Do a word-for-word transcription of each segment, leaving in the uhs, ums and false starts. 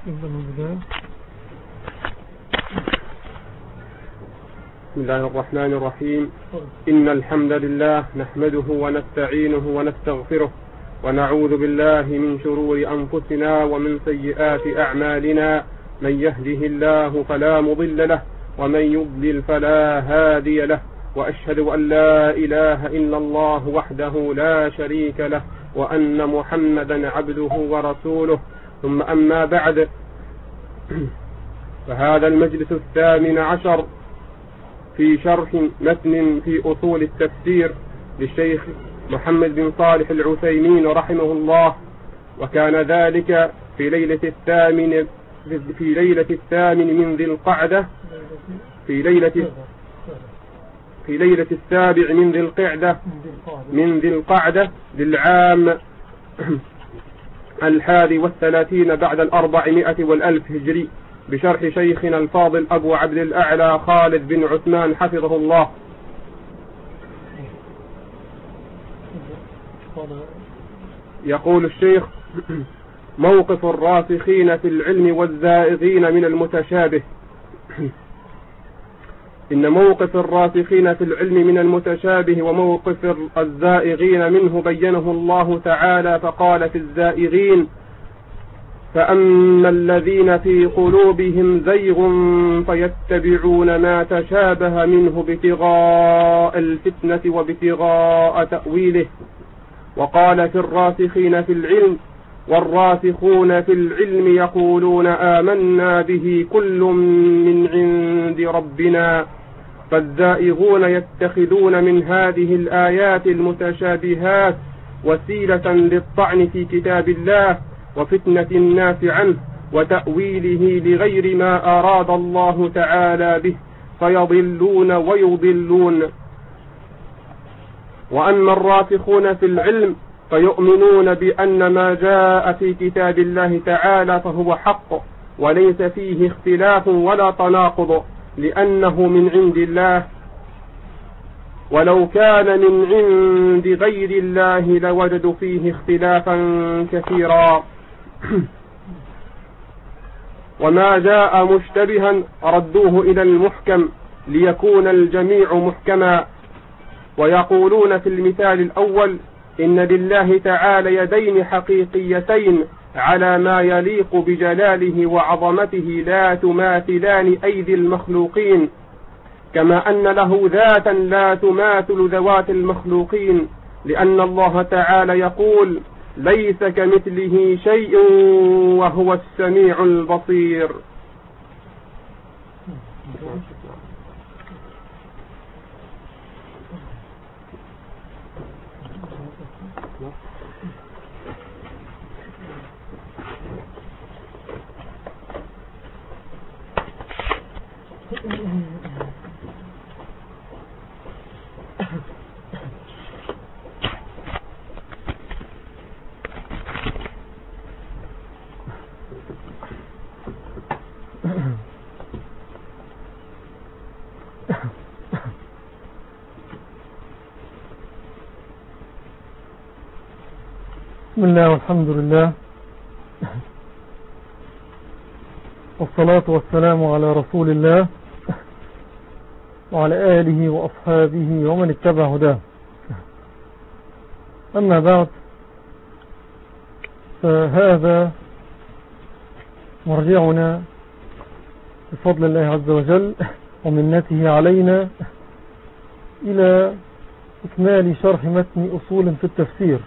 بسم الله الرحمن الرحيم. إن الحمد لله نحمده ونستعينه ونستغفره ونعوذ بالله من شرور أنفسنا ومن سيئات أعمالنا. من يهده الله فلا مضل له ومن يضلل فلا هادي له، وأشهد أن لا إله إلا الله وحده لا شريك له وأن محمدا عبده ورسوله. ثم أما بعد، فهذا المجلس الثامن عشر في شرح متن في أصول التفسير للشيخ محمد بن صالح العثيمين رحمه الله، وكان ذلك في ليلة الثامن في ليلة الثامن من ذي القعدة في ليلة في ليلة السابع من ذي القعدة من ذي القعدة للعام الحادي والثلاثين بعد الأربعمائة والألف هجري، بشرح شيخنا الفاضل أبو عبد الأعلى خالد بن عثمان حفظه الله. يقول الشيخ: موقف الراسخين في العلم والزائغين من المتشابه. إن موقف الراسخين في العلم من المتشابه وموقف الزائغين منه بينه الله تعالى، فقال في الزائغين: فأما الذين في قلوبهم زيغ فيتبعون ما تشابه منه ابتغاء الفتنة وابتغاء تأويله. وقال في الراسخين في العلم: والراسخون في العلم يقولون آمنا به كل من عند ربنا. فالزائغون يتخذون من هذه الآيات المتشابهات وسيلة للطعن في كتاب الله وفتنة الناس عنه وتأويله لغير ما أراد الله تعالى به، فيضلون ويضلون. وأما الراسخون في العلم فيؤمنون بأن ما جاء في كتاب الله تعالى فهو حق وليس فيه اختلاف ولا تناقض، لأنه من عند الله، ولو كان من عند غير الله لوجدوا فيه اختلافا كثيرا. وما جاء مشتبها ردوه إلى المحكم ليكون الجميع محكما. ويقولون في المثال الأول: إن لله تعالى يدين حقيقيتين على ما يليق بجلاله وعظمته لا تماثلان أيدي المخلوقين، كما أن له ذاتا لا تماثل ذوات المخلوقين، لأن الله تعالى يقول: ليس كمثله شيء وهو السميع البصير. بسم الله والحمد لله، والصلاة والسلام على رسول الله وعلى آله وأصحابه ومن اتبع هداه. أما بعد، فهذا مرجعنا بفضل الله عز وجل ومنته علينا إلى إكمال شرح متن أصول في التفسير،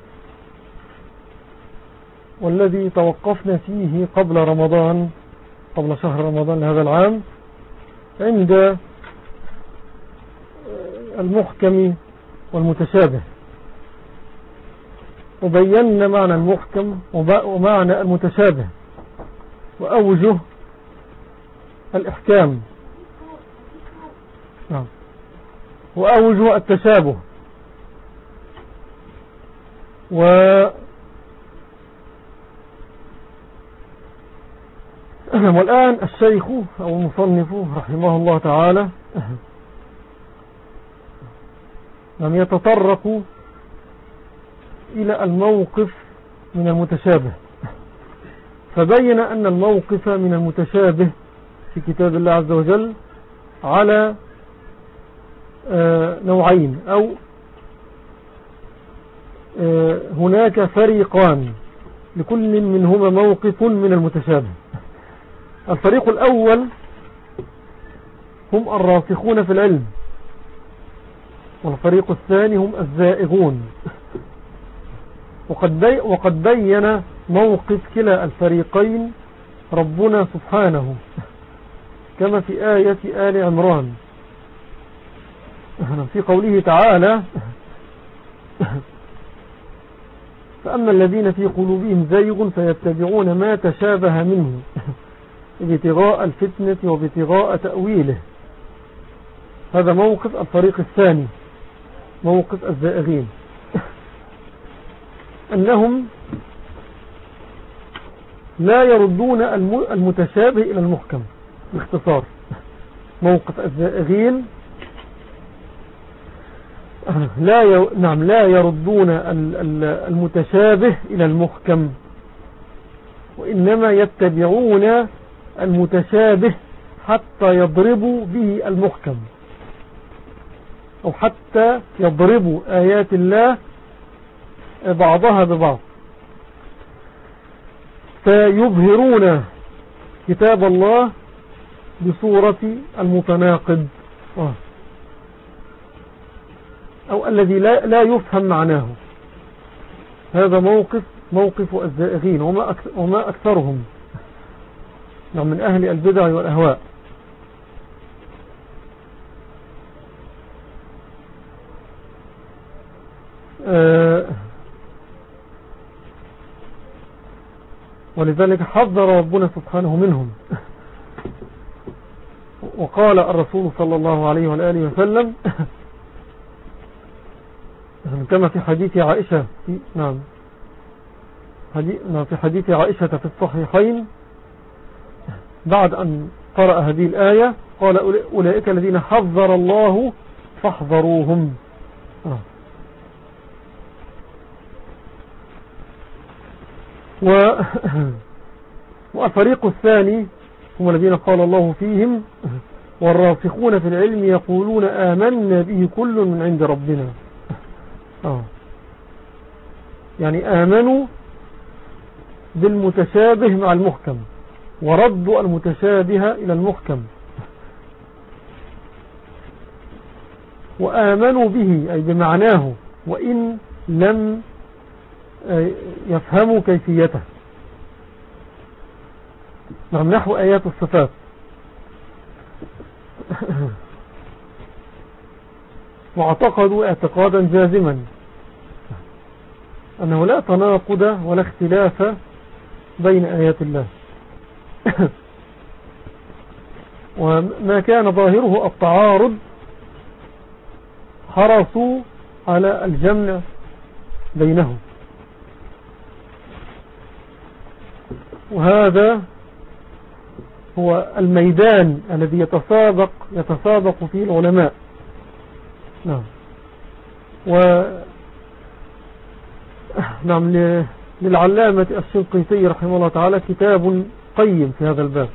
والذي توقفنا فيه قبل رمضان قبل شهر رمضان هذا العام عند المحكم والمتشابه، وبينا معنى المحكم ومعنى المتشابه وأوجه الإحكام وأوجه التشابه. و والآن الشيخ أو المصنف رحمه الله تعالى لم يتطرق إلى الموقف من المتشابه، فبين أن الموقف من المتشابه في كتاب الله عز وجل على نوعين، أو هناك فريقان لكل منهما موقف من المتشابه. الفريق الأول هم الراسخون في العلم، والفريق الثاني هم الزائغون. وقد, بي وقد بين موقف كلا الفريقين ربنا سبحانه كما في آية آل عمران في قوله تعالى: فأما الذين في قلوبهم زيغ فيتبعون ما تشابه منه ابتغاء الفتنة وابتغاء تأويله. هذا موقف الفريق الثاني، موقف الزائغين، أنهم لا يردون المتشابه إلى المحكم. باختصار، موقف الزائغين لا ي... نعم لا يردون المتشابه إلى المحكم، وإنما يتبعون المتشابه حتى يضربوا به المحكم، أو حتى يضربوا آيات الله بعضها ببعض، فيظهرون كتاب الله بصورة المتناقض أو الذي لا, لا يفهم معناه. هذا موقف موقف الزائغين، وما, أكثر وما أكثرهم من أهل البدع والأهواء. أه ولذلك حذر ربنا سبحانه منهم. وقال الرسول صلى الله عليه وآله وسلم كما في حديث عائشة في نعم في حديث عائشة في الصحيحين بعد أن قرأ هذه الآية قال: أولئك الذين حذر الله فاحذروهم. آه. و... والفريق الثاني هم الذين قال الله فيهم: والراسخون في العلم يقولون آمنا به كل من عند ربنا. آه. يعني آمنوا بالمتشابه مع المحكم، وردوا المتشابه إلى المحكم، وآمنوا به أي بمعناه وإن لم يفهموا كيفيته. نعم، نحو آيات الصفات. واعتقدوا اعتقادا جازما أنه لا تناقض ولا اختلاف بين آيات الله، وما كان ظاهره التعارض حرصوا على الجمع بينهم. وهذا هو الميدان الذي يتسابق يتسابق فيه العلماء. نعم. و نعم للعلامة الشنقيطي رحمه الله تعالى كتاب قيم في هذا الباب.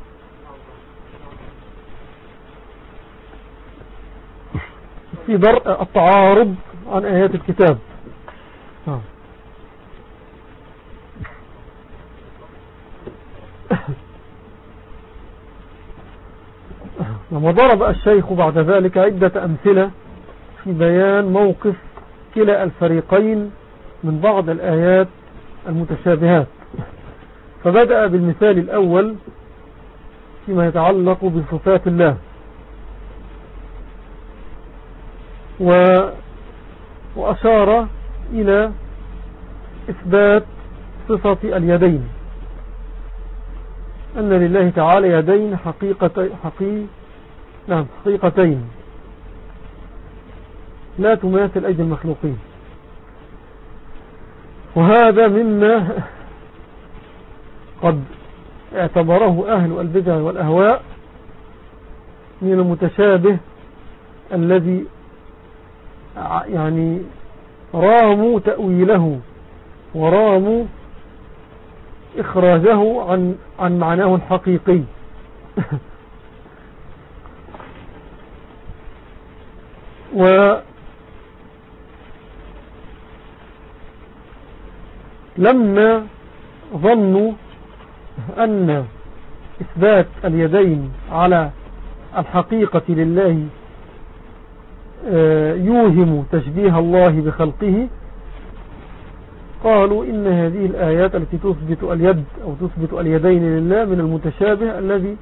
في درء التعارض عن آيات الكتاب. نعم. وضرب الشيخ بعد ذلك عدة أمثلة في بيان موقف كلا الفريقين من بعض الآيات المتشابهات. فبدأ بالمثال الأول فيما يتعلق بصفات الله، و... وأشار إلى إثبات صفة اليدين، أن لله تعالى يدين حقيقة حقيقة نعم حقيقتين لا تماثل أيدي المخلوقين. وهذا مما قد اعتبره أهل البدع والأهواء من المتشابه الذي يعني راموا تأويله وراموا إخراجه عن, عن معناه الحقيقي. ولما ظنوا أن إثبات اليدين على الحقيقة لله يوهم تشبيه الله بخلقه، قالوا إن هذه الآيات التي تثبت اليد أو تثبت اليدين لله من المتشابه الذي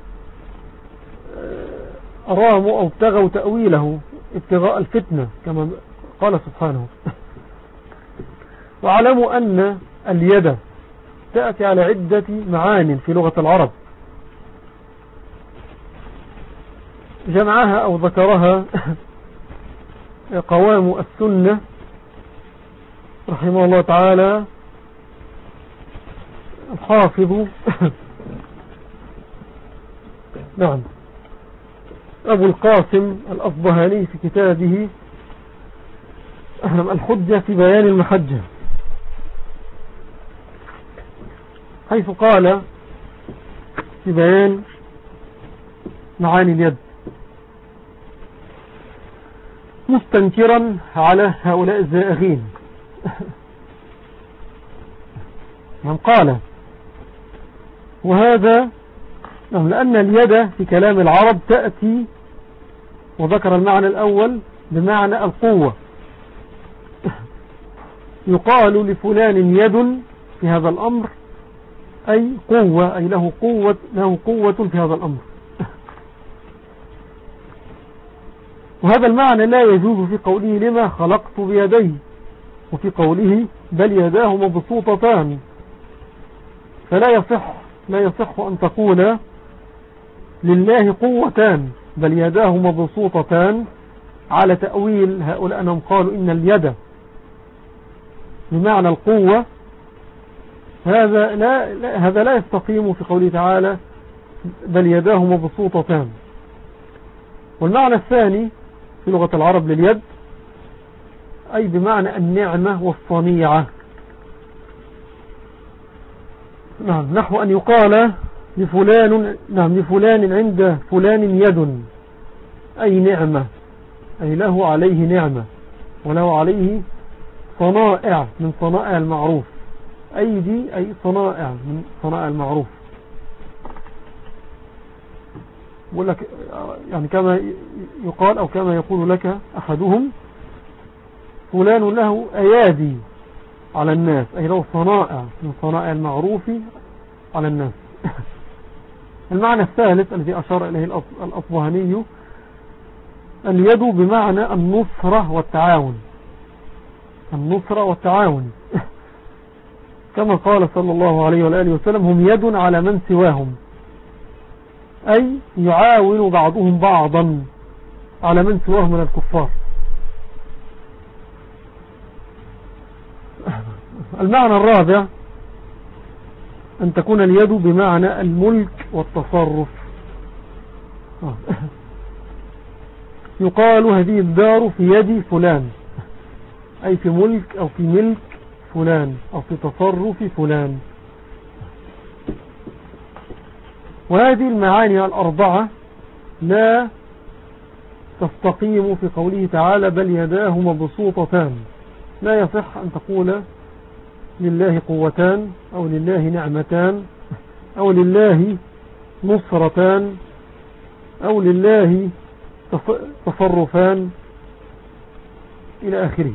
أراموا أو ابتغوا تأويله ابتغاء الفتنة كما قال سبحانه. وعلموا أن اليد تأتي على عدة معان في لغة العرب، جمعها أو ذكرها قوام السنة رحمه الله تعالى الحافظ نعم أبو القاسم الأصبهاني في كتابه الحجة في بيان المحجة، حيث قال في بيان معاني اليد مستنكرا على هؤلاء الزائغين من قال وهذا لأن اليد في كلام العرب تأتي، وذكر المعنى الأول بمعنى القوة، يقال لفلان يد في هذا الأمر أي قوة، أي له قوة, له قوة في هذا الأمر. وهذا المعنى لا يجوز في قوله لما خلقت بيدي، وفي قوله بل يداه مبسوطتان، فلا يصح لا يصح أن تقول لله قوتان بل يداه مبسوطتان على تأويل هؤلاء أنهم قالوا إن اليد بمعنى القوة. هذا لا, لا, هذا لا يستقيم في قوله تعالى بل يداه مبسوطتان. والمعنى الثاني في لغة العرب لليد أي بمعنى النعمة والصنيعة، نعم، نحو أن يقال لفلان نعم لفلان عند فلان يد أي نعمة، أي له عليه نعمة وله عليه صنائع من صنائع المعروف، أيدي أي صنائع من صنائع المعروف. يقول لك يعني كما يقال أو كما يقول لك أحدهم فلان له أيادي على الناس، أي له صنائع من صنائع المعروف على الناس. المعنى الثالث الذي أشار إليه الأصبهاني اليد بمعنى النصرة والتعاون، النصرة والتعاون كما قال صلى الله عليه وآله وسلم هم يد على من سواهم، أي يعاون بعضهم بعضا على من سواهم من الكفار. المعنى الرابع أن تكون اليد بمعنى الملك والتصرف، يقال هذه الدار في يد فلان أي في ملك أو في ملك فلان أو في تصرف فلان. وهذه المعاني الأربعة لا تستقيم في قوله تعالى بل يداه مبسوطتان. لا يصح أن تقول لله قوتان أو لله نعمتان أو لله نصرتان أو لله تصرفان إلى آخره.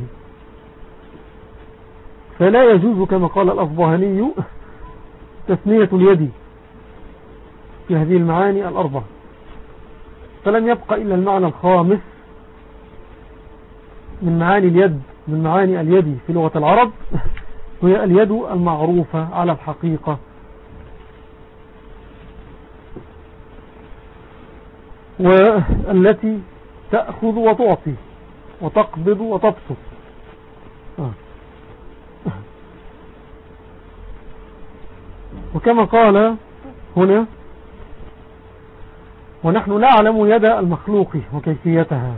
فلا يجوز كما قال الأصبهاني تثنية اليد في هذه المعاني الأربعة. فلم يبقى إلا المعنى الخامس من معاني اليد من معاني اليد في لغة العرب، هي اليد المعروفة على الحقيقة، والتي تأخذ وتعطي وتقبض وتبسط. وكما قال هنا ونحن نعلم يد المخلوق وكيفيتها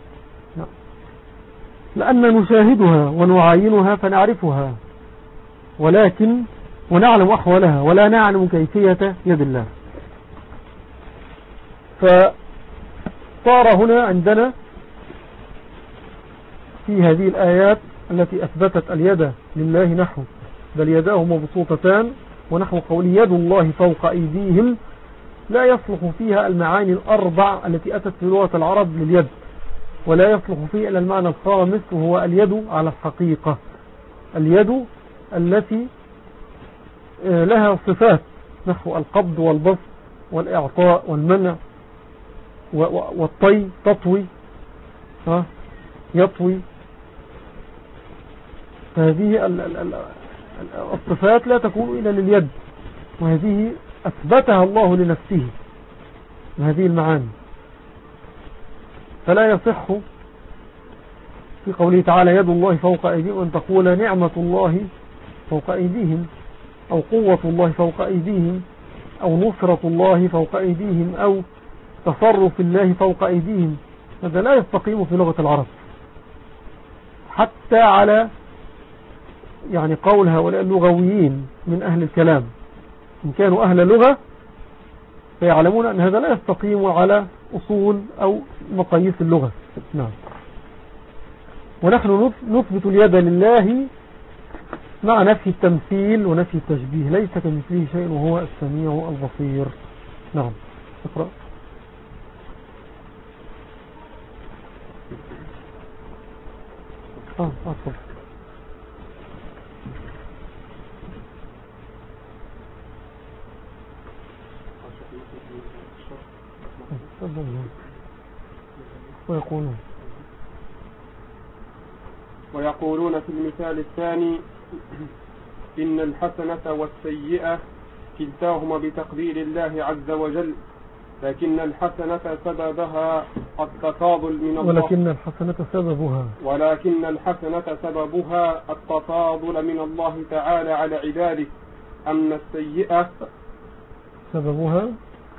لأن نشاهدها ونعاينها فنعرفها، ولكن ونعلم أحوالها ولا نعلم كيفية يد الله. فصار هنا عندنا في هذه الآيات التي أثبتت اليد لله نحو بل يداه مبسوطتان ونحو قول يد الله فوق أيديهم لا يصلح فيها المعاني الأربع التي أتت في لغة العرب لليد، ولا يصلح فيها إلا المعنى الخامس وهو اليد على الحقيقة، اليد التي لها صفات نحو القبض والبسط والإعطاء والمنع والطي، تطوي يطوي. هذه الصفات لا تكون إلا لليد، وهذه أثبتها الله لنفسه هذه المعاني. فلا يصح في قوله تعالى يد الله فوق أيديهم أن تقول نعمة الله فوق أيديهم أو قوة الله فوق أيديهم أو نصرة الله فوق أيديهم أو تصرف الله فوق أيديهم. هذا لا يستقيم في لغة العرب حتى على يعني قول هؤلاء اللغويين من أهل الكلام، إن كانوا أهل لغة فيعلمون أن هذا لا يستقيم على أصول أو مقاييس اللغة. نعم. ونحن نثبت اليد لله مع نفي التمثيل ونفي التشبيه، ليس كمثله شيء وهو السميع البصير. نعم. اقرأ. آه أصبر. ويقولون ويقولون في المثال الثاني إن الحسنة والسيئة كلتاهما بتقدير الله عز وجل، لكن الحسنة سببها التفاضل من الله ولكن الحسنة سببها ولكن الحسنة سببها التفاضل من الله تعالى على عباده، أما السيئة سببها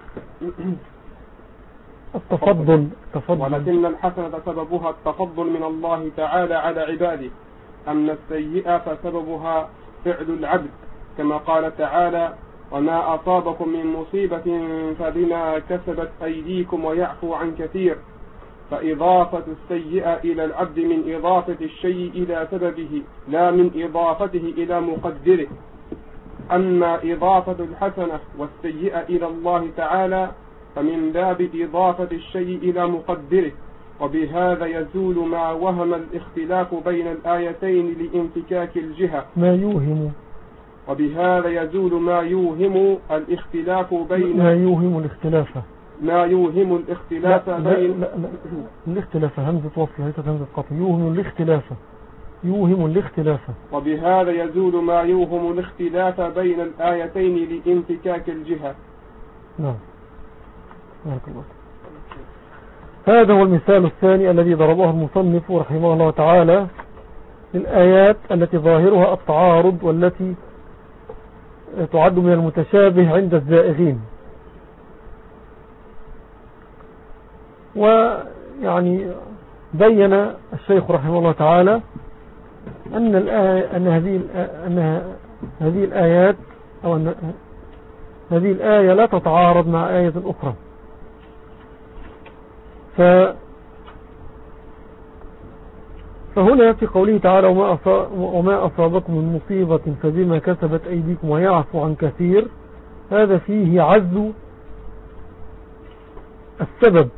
التفضل تفضل ولكن الحسنة سببها التفضل من الله تعالى على عباده، أما السيئة فسببها فعل العبد، كما قال تعالى وما أصابكم من مصيبة فبما كسبت أيديكم ويعفو عن كثير. فإضافة السيئة إلى العبد من إضافة الشيء إلى سببه لا من إضافته إلى مقدره. أما إضافة الحسنة والسيئة إلى الله تعالى فمن باب إضافة الشيء إلى مقدره، وبهذا يزول ما وهم الاختلاف بين الآيتين لانفكاك الجهة ما يوهم وبهذا يزول ما يوهم الاختلاف بين ما يوهم الاختلاف ما يوهم الاختلاف لا بين لا لا لا. الاختلاف همزة وصل ليست همزة قطع. يوهم الاختلاف يوهم الاختلاف وبهذا يزول ما يوهم الاختلاف بين الآيتين لانفكاك الجهة. نعم. هذا هو المثال الثاني الذي ضربه المصنف رحمه الله تعالى للآيات التي ظاهرها التعارض والتي تعد من المتشابه عند الزائغين. ويعني بين الشيخ رحمه الله تعالى أن الآية أن هذه أن هذه الآيات أو أن هذه الآية لا تتعارض مع آية أخرى. ف فهنا في قوله تعالى وما, وما أصابكم من مصيبة فبما كسبت أيديكم ويعفو عن كثير، هذا فيه عز السبب،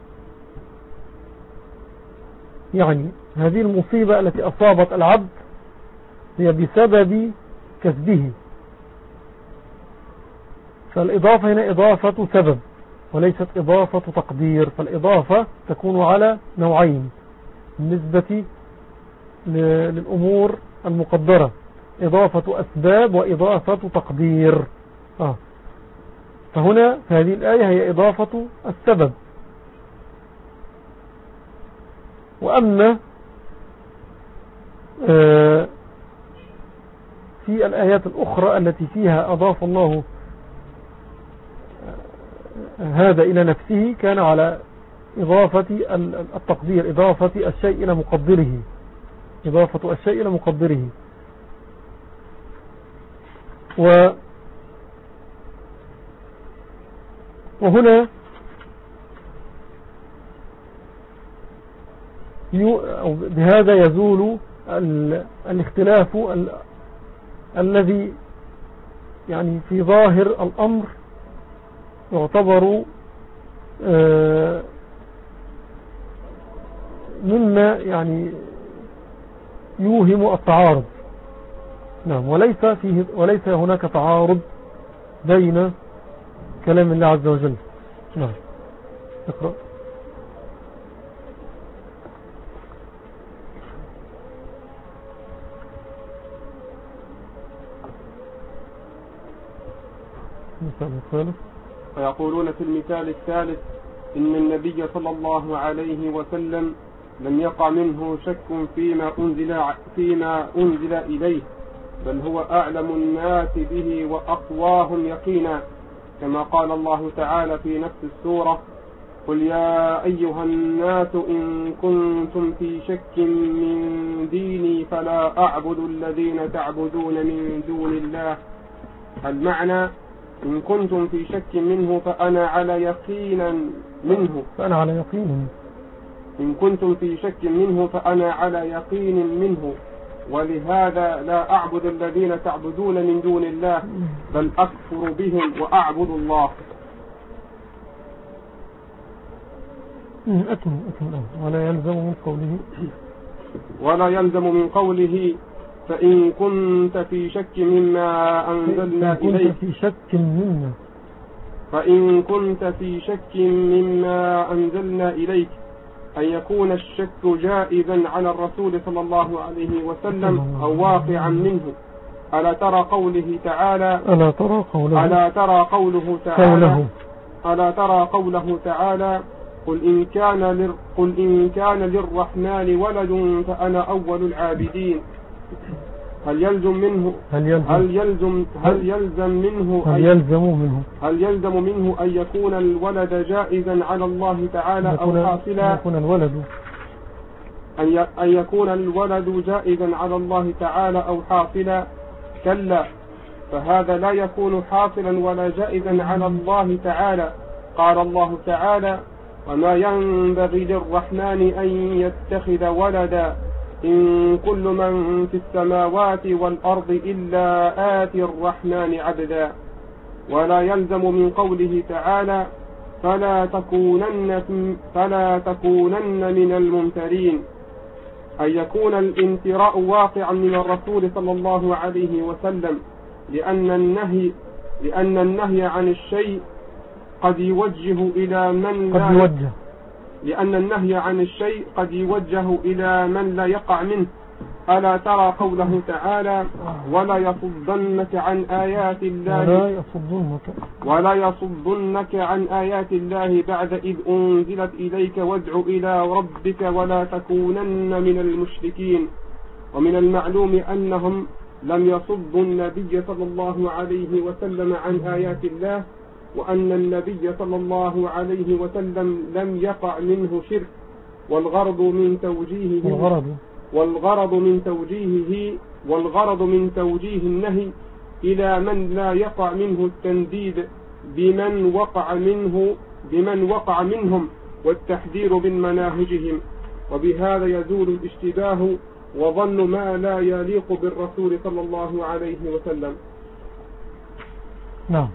يعني هذه المصيبة التي أصابت العبد هي بسبب كسبه، فالإضافة هنا إضافة سبب وليست إضافة تقدير. فالإضافة تكون على نوعين بالنسبة للأمور المقدرة، إضافة أسباب وإضافة تقدير. آه. فهنا في هذه الآية هي إضافة السبب. وأما آه في الآيات الأخرى التي فيها أضاف الله هذا إلى نفسه كان على إضافة التقدير، إضافة الشيء إلى مقدره، إضافة الشيء إلى مقدره. و وهنا بهذا يزول الاختلاف ال... الذي يعني في ظاهر الأمر يعتبر مما يعني يوهم التعارض. نعم. وليس فيه وليس هناك تعارض بين كلام الله عز وجل. نعم. اقرأ. المثال الثالث. فيقولون في المثال الثالث إن النبي صلى الله عليه وسلم لم يقع منه شك فيما أنزل, فيما أنزل إليه، بل هو أعلم الناس به وأقواهم يقينا، كما قال الله تعالى في نفس السورة: قل يا أيها الناس إن كنتم في شك من ديني فلا أعبد الذين تعبدون من دون الله. المعنى: إن كنتم في شك منه فأنا على يقين منه فأنا على يقين إن كنتم في شك منه فأنا على يقين منه، ولهذا لا أعبد الذين تعبدون من دون الله، بل أكفر بهم وأعبد الله. أتم أتم ولا يلزم من قوله ولا يلزم من قوله فإن كنت في شك مما أنزلنا إليك في شك مما فإن كنت في شك مما أنزلنا إليك، أن يكون الشك جائزا على الرسول صلى الله عليه وسلم أو واقعا منه. ألا ترى قوله تعالى ألا ترى قوله ألا ترى قوله تعالى ألا ترى قوله تعالى قل إن كان لر قل إن كان للرحمن ولد فأنا أول العابدين. هل يلزم منه هل يلزم هل يلزم هل يلزم منه هل يلزم منه هل يلزم منه أن يكون الولد جائزا على الله تعالى أو حاصلا يكون الولد أن يكون الولد جائزا على الله تعالى أو حاصلا؟ كلا، فهذا لا يكون حاصلا ولا جائزا على الله تعالى. قال الله تعالى: وما ينبغي للرحمن أن يتخذ ولدا إن كل من في السماوات والأرض إلا آتي الرحمن عبدا. ولا يلزم من قوله تعالى: فلا تكونن, فلا تكونن من الممترين، أن يكون الامتراء واقعا من الرسول صلى الله عليه وسلم، لأن النهي, لأن النهي عن الشيء قد يوجه إلى من قد لا يوجه لأن النهي عن الشيء قد يوجه إلى من لا يقع منه. ألا ترى قوله تعالى: ولا يصدنك عن آيات الله ولا يصدنك ولا يصدنك عن آيات الله بعد إذ أنزلت إليك وادع إلى ربك ولا تكونن من المشركين. ومن المعلوم أنهم لم يصدوا النبي صلى الله عليه وسلم عن آيات الله، وأن النبي صلى الله عليه وسلم لم يقع منه شرك، والغرض من توجيهه والغرض والغرض من توجيهه والغرض من توجيه النهي إلى من لا يقع منه التنديد بمن وقع منه بمن وقع منهم، والتحذير من مناهجهم، وبهذا يزول الاشتباه وظن ما لا يليق بالرسول صلى الله عليه وسلم. نعم.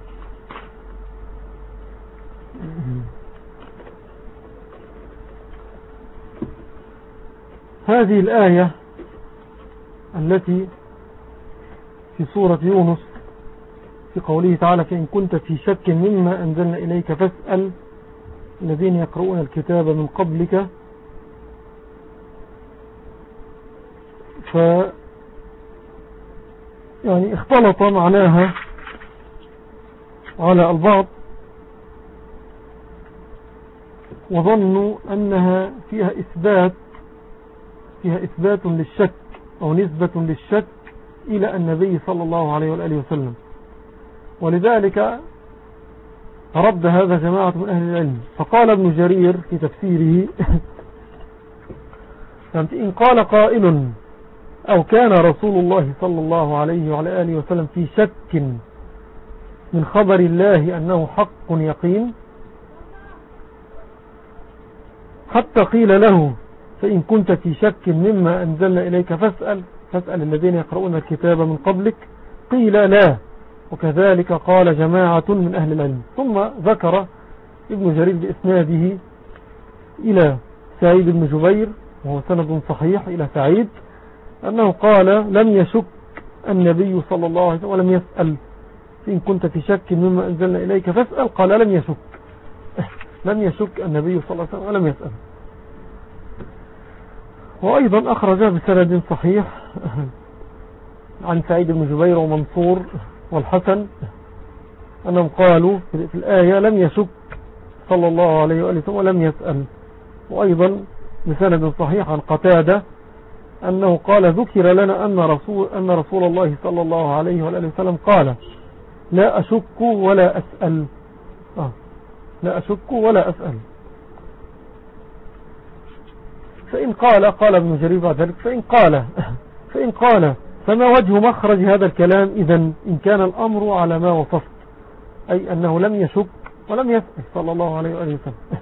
هذه الآية التي في سورة يونس في قوله تعالى: فإن كنت في شك مما أنزلنا إليك فاسأل الذين يقرؤون الكتاب من قبلك. ف يعني اختلط معناها على البعض وظنوا أنها فيها إثبات فيها إثبات للشك أو نسبة للشك إلى النبي صلى الله عليه وآله وسلم، ولذلك رد هذا جماعة من أهل العلم. فقال ابن جرير في تفسيره: إن قال قائل أو كان رسول الله صلى الله عليه وعلى آله وسلم في شك من خبر الله أنه حق يقين، حتى قيل له فإن كنت في شك مما أنزلنا إليك فاسأل فاسأل الذين يقرؤون الكتاب من قبلك، قيل لا، وكذلك قال جماعة من أهل العلم. ثم ذكر ابن جرير بإسناده إلى سعيد بن جبير، وهو سند صحيح إلى سعيد، أنه قال لم يشك النبي صلى الله عليه وسلم ولم يسأل، إن كنت في شك مما أنزلنا إليك فاسأل، قال لم يشك لم يشك النبي صلى الله عليه وسلم ولم يسأل. وأيضا أخرج بسند صحيح عن سعيد بن جبير ومنصور والحسن أنهم قالوا في الآية لم يشك صلى الله عليه وآله وسلم ولم يسأل. وأيضا بسند صحيح عن قتادة أنه قال ذكر لنا أن رسول, أن رسول الله صلى الله عليه وآله وسلم قال لا أشك ولا أسأل. آه لا أشك ولا أسأل. فإن قال قال ابن جرير بعد ذلك فإن قال فإن قال فما وجه مخرج هذا الكلام إذن إن كان الأمر على ما وصفت، أي أنه لم يشك ولم يسأل صلى الله عليه وآله وسلم؟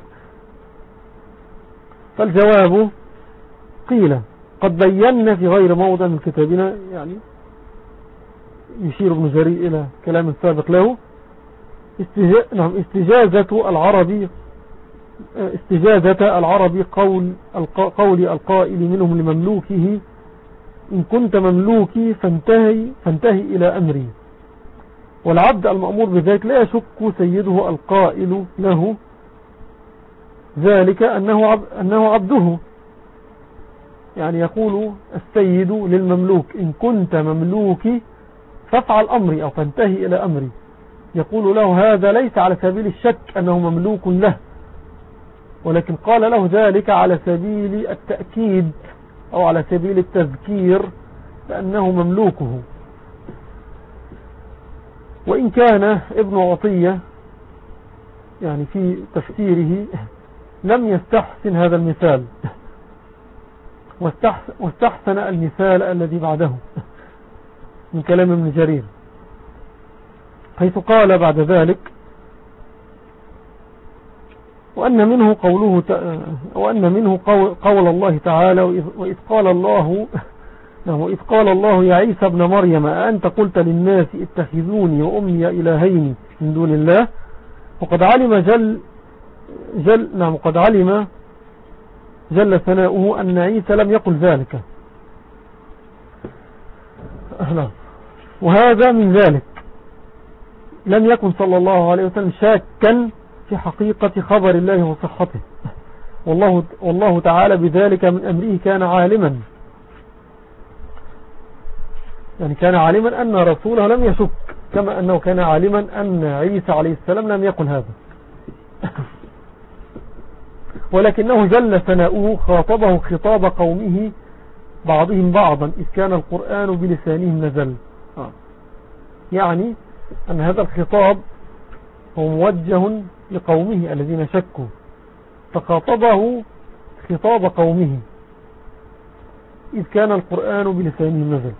فالجواب قيل قد بينا في غير موضع من كتابنا، يعني يشير ابن جرير إلى كلام سابق له، نعم استجازة العربي استجازة العربي قول قول القائل منهم لمملوكه إن كنت مملوكي فانتهي, فانتهي إلى أمري، والعبد المأمور بذلك لا يشك سيده القائل له ذلك أنه, عب أنه عبده، يعني يقول السيد للمملوك إن كنت مملوكي فافعل أمري أو فانتهي إلى أمري، يقول له هذا ليس على سبيل الشك أنه مملوك له، ولكن قال له ذلك على سبيل التأكيد أو على سبيل التذكير بأنه مملوكه. وإن كان ابن عطية يعني في تفسيره لم يستحسن هذا المثال، واستحسن المثال الذي بعده من كلام ابن جرير، حيث قال بعد ذلك وأن منه قوله وأن منه قول الله تعالى وإذ قال الله وإذ قال الله يا عيسى ابن مريم أأنت قلت للناس اتخذوني وأمي إلهين من دون الله، وقد علم جل جل نعم قد علم جل ثناؤه أن عيسى لم يقل ذلك، وهذا من ذلك لم يكن صلى الله عليه وسلم شاكا في حقيقة خبر الله وصحته، والله, والله تعالى بذلك من أمره كان عالما، يعني كان عالما أن رسوله لم يشك، كما أنه كان عالما أن عيسى عليه السلام لم يقل هذا، ولكنه جل ثناؤه خاطبه خطاب قومه بعضهم بعضا إذ كان القرآن بلسانهم نزل، يعني أن هذا الخطاب هو موجه لقومه الذين شكوا، فخاطبه خطاب قومه إذ كان القرآن بلسانهم نزل.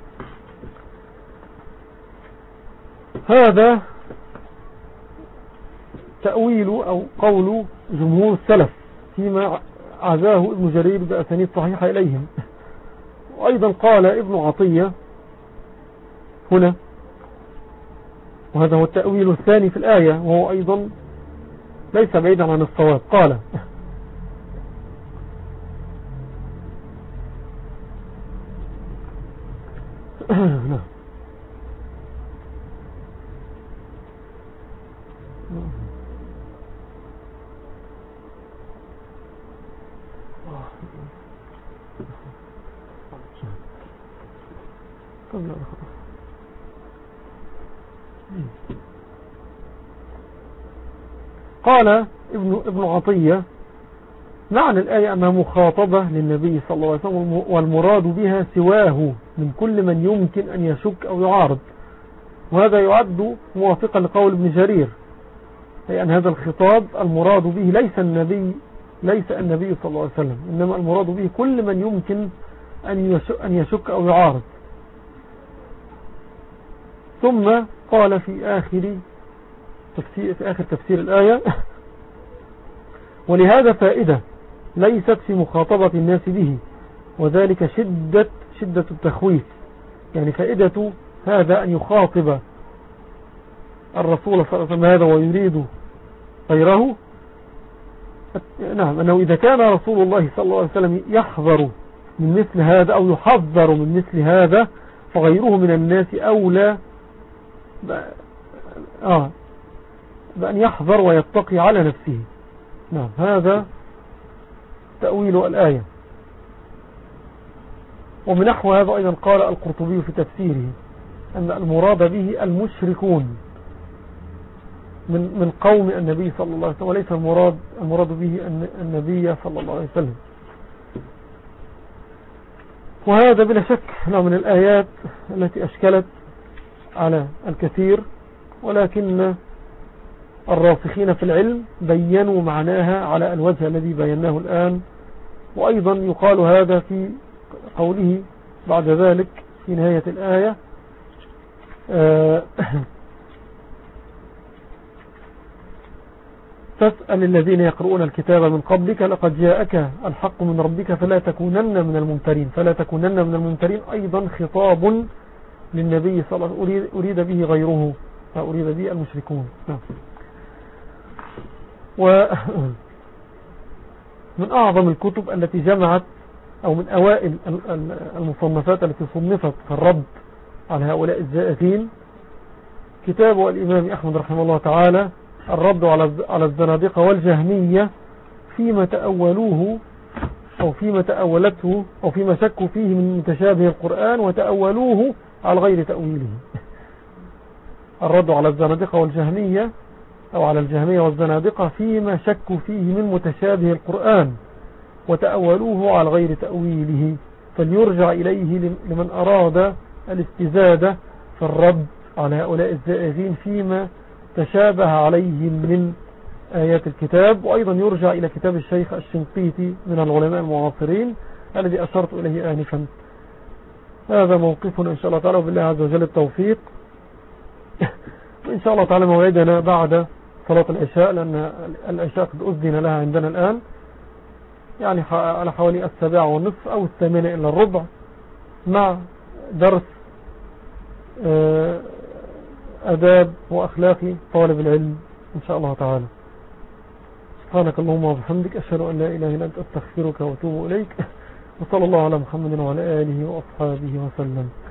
هذا تأويل أو قول جمهور السلف فيما عزاه ابن جرير بأسانيد صحيحة إليهم. وأيضا قال ابن عطية هنا، وهذا هو التأويل الثاني في الآية وهو أيضا ليس بعيدا عن الصواب، قال نعم قال ابن, ابن عطية معنى الآية أنها مخاطبة للنبي صلى الله عليه وسلم، والمراد بها سواه من كل من يمكن أن يشك أو يعارض، وهذا يعد موافقا لقول ابن جرير، أي أن هذا الخطاب المراد به ليس النبي ليس النبي صلى الله عليه وسلم، إنما المراد به كل من يمكن أن يشك أو يعارض. ثم قال في آخر تفسير, في آخر تفسير الآية ولهذا فائدة ليست في مخاطبة الناس به، وذلك شدة, شدة التخويف. يعني فائدة هذا أن يخاطب الرسول صلى الله عليه وسلم هذا ويريد غيره. نعم، أنه إذا كان رسول الله صلى الله عليه وسلم يحذر من مثل هذا أو يحذر من مثل هذا، فغيره من الناس أولى آه بأن يحذر ويتقي على نفسه. نعم، هذا تأويل الآية. ومن نحو هذا أيضا قال القرطبي في تفسيره أن المراد به المشركون من من قوم النبي صلى الله عليه وسلم، وليس المراد المراد به النبي صلى الله عليه وسلم. وهذا بلا شك نوع من الآيات التي أشكلت على الكثير، ولكن الراسخين في العلم بينوا معناها على الوجه الذي بيناه الآن. وأيضا يقال هذا في قوله بعد ذلك في نهاية الآية فاسأل الذين يقرؤون الكتاب من قبلك لقد جاءك الحق من ربك فلا تكونن من الممترين. فلا تكونن من الممترين أيضا خطاب للنبي صلى الله عليه وسلم أريد به غيره، أريد به المشركون. ومن أعظم الكتب التي جمعت أو من أوائل المصنفات التي صنفت في الرد على هؤلاء الزائفين كتاب الإمام أحمد رحمه الله تعالى الرد على الزنادقة والجهمية فيما تأولوه أو فيما تأولته أو فيما شكوا فيه من متشابه القرآن وتأولوه على غير تأويله. الرد على الزنادقة والجهمية أو على الجهمية والزنادقة فيما شكوا فيه من متشابه القرآن وتأولوه على غير تأويله، فليرجع إليه لمن أراد الاستزادة في الرد على هؤلاء الزائغين فيما تشابه عليهم من آيات الكتاب. وأيضا يرجع إلى كتاب الشيخ الشنقيطي من العلماء المعاصرين الذي أشرت إليه آنفا. هذا موقفنا إن شاء الله تعالى، وبالله عز وجل التوفيق. وإن شاء الله تعالى موعدنا بعد صلاة العشاء، لأن العشاء قد أذن لها عندنا الآن، يعني على حوالي السابعة والنصف أو الثامنة إلا الربع، مع درس أداب وأخلاق طالب العلم إن شاء الله تعالى. سبحانك اللهم وبحمدك، أشهد أن لا إله إلا أنت، أستغفرك وأتوب إليك. وصلى الله على محمد وعلى آله وأصحابه وسلم.